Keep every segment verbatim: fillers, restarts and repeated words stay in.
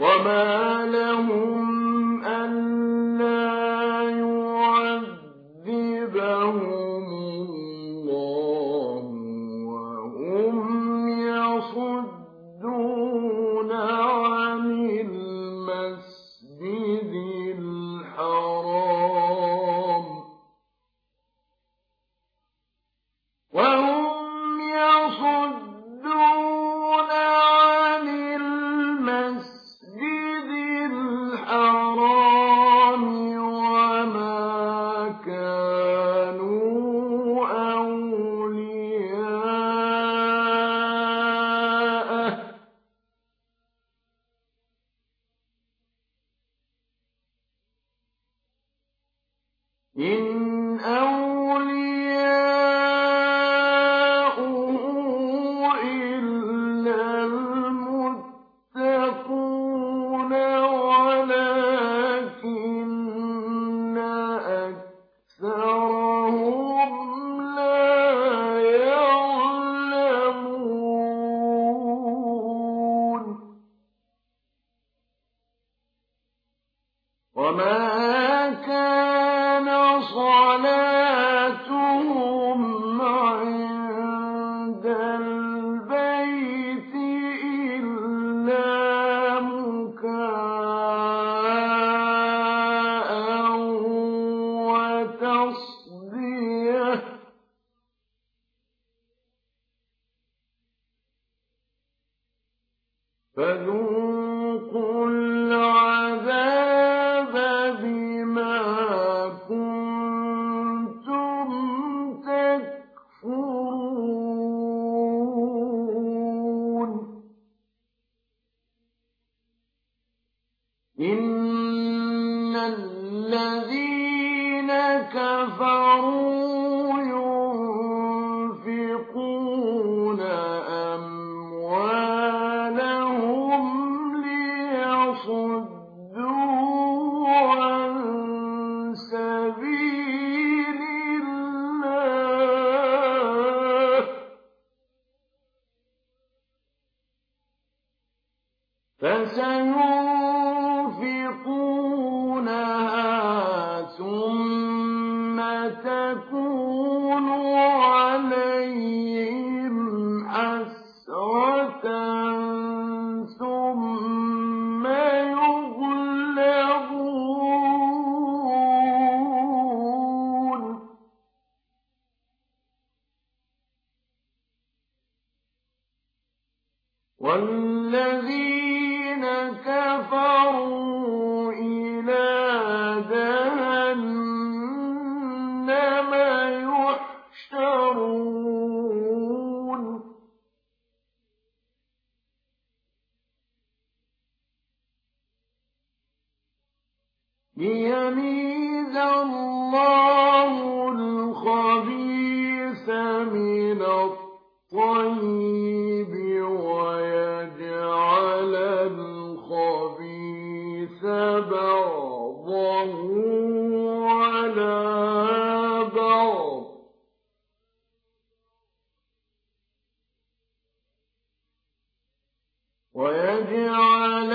وما لهم ألا يعذبهم الله وهم يصدون عن المسجد الحرام وهم يصدون عن المسجد الحرام وما كانوا أولياءه إن أولياؤه إلا المتقون ولكن أكثرهم لا يعلمون وما كان صلاتهم عند البيت إلا مكاء وتصدية فذوقوا العذاب بما كنتم تكفرون إن الذين كفروا ينفقون أموالهم ليصدوا عن سبيل الله فسينفقونها ثم تكون عليهم حسرة ثم يغلبون والذين كفروا إلى جهنم يحشرون ليميز الله الخبيث من الطيب ويجعل الخبيث بعضه على بعض ويجعل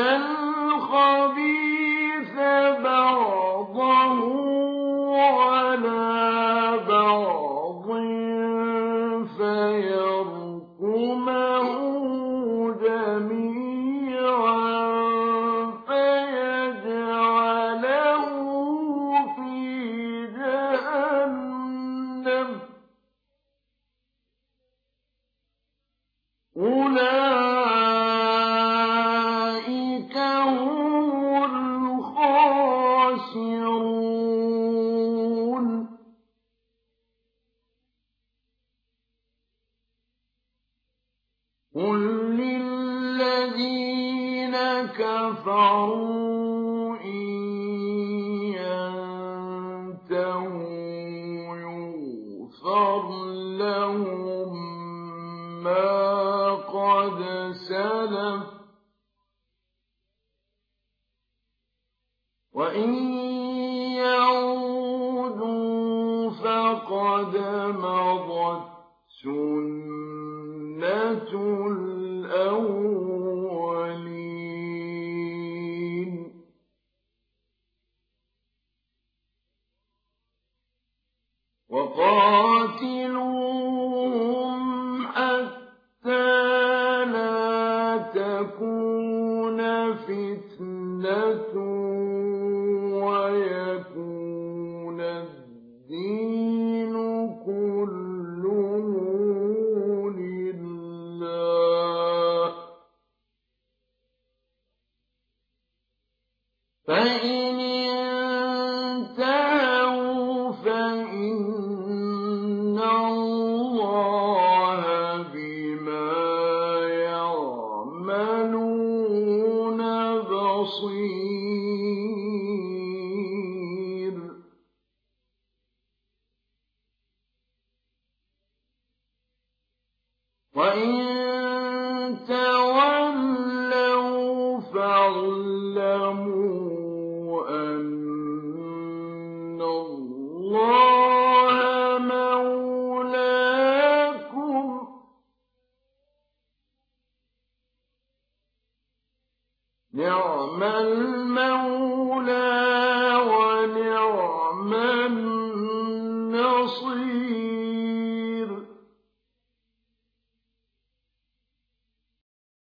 الخبيث بعضه على بعض فيركمه جميعا فيجعله في جهنم أولئك هم الخاسرون قل للذين كفروا إن ينتهوا يغفر لهم ما قد سلف وإن يعودوا فقد مضت سنة الأولين نعم المولى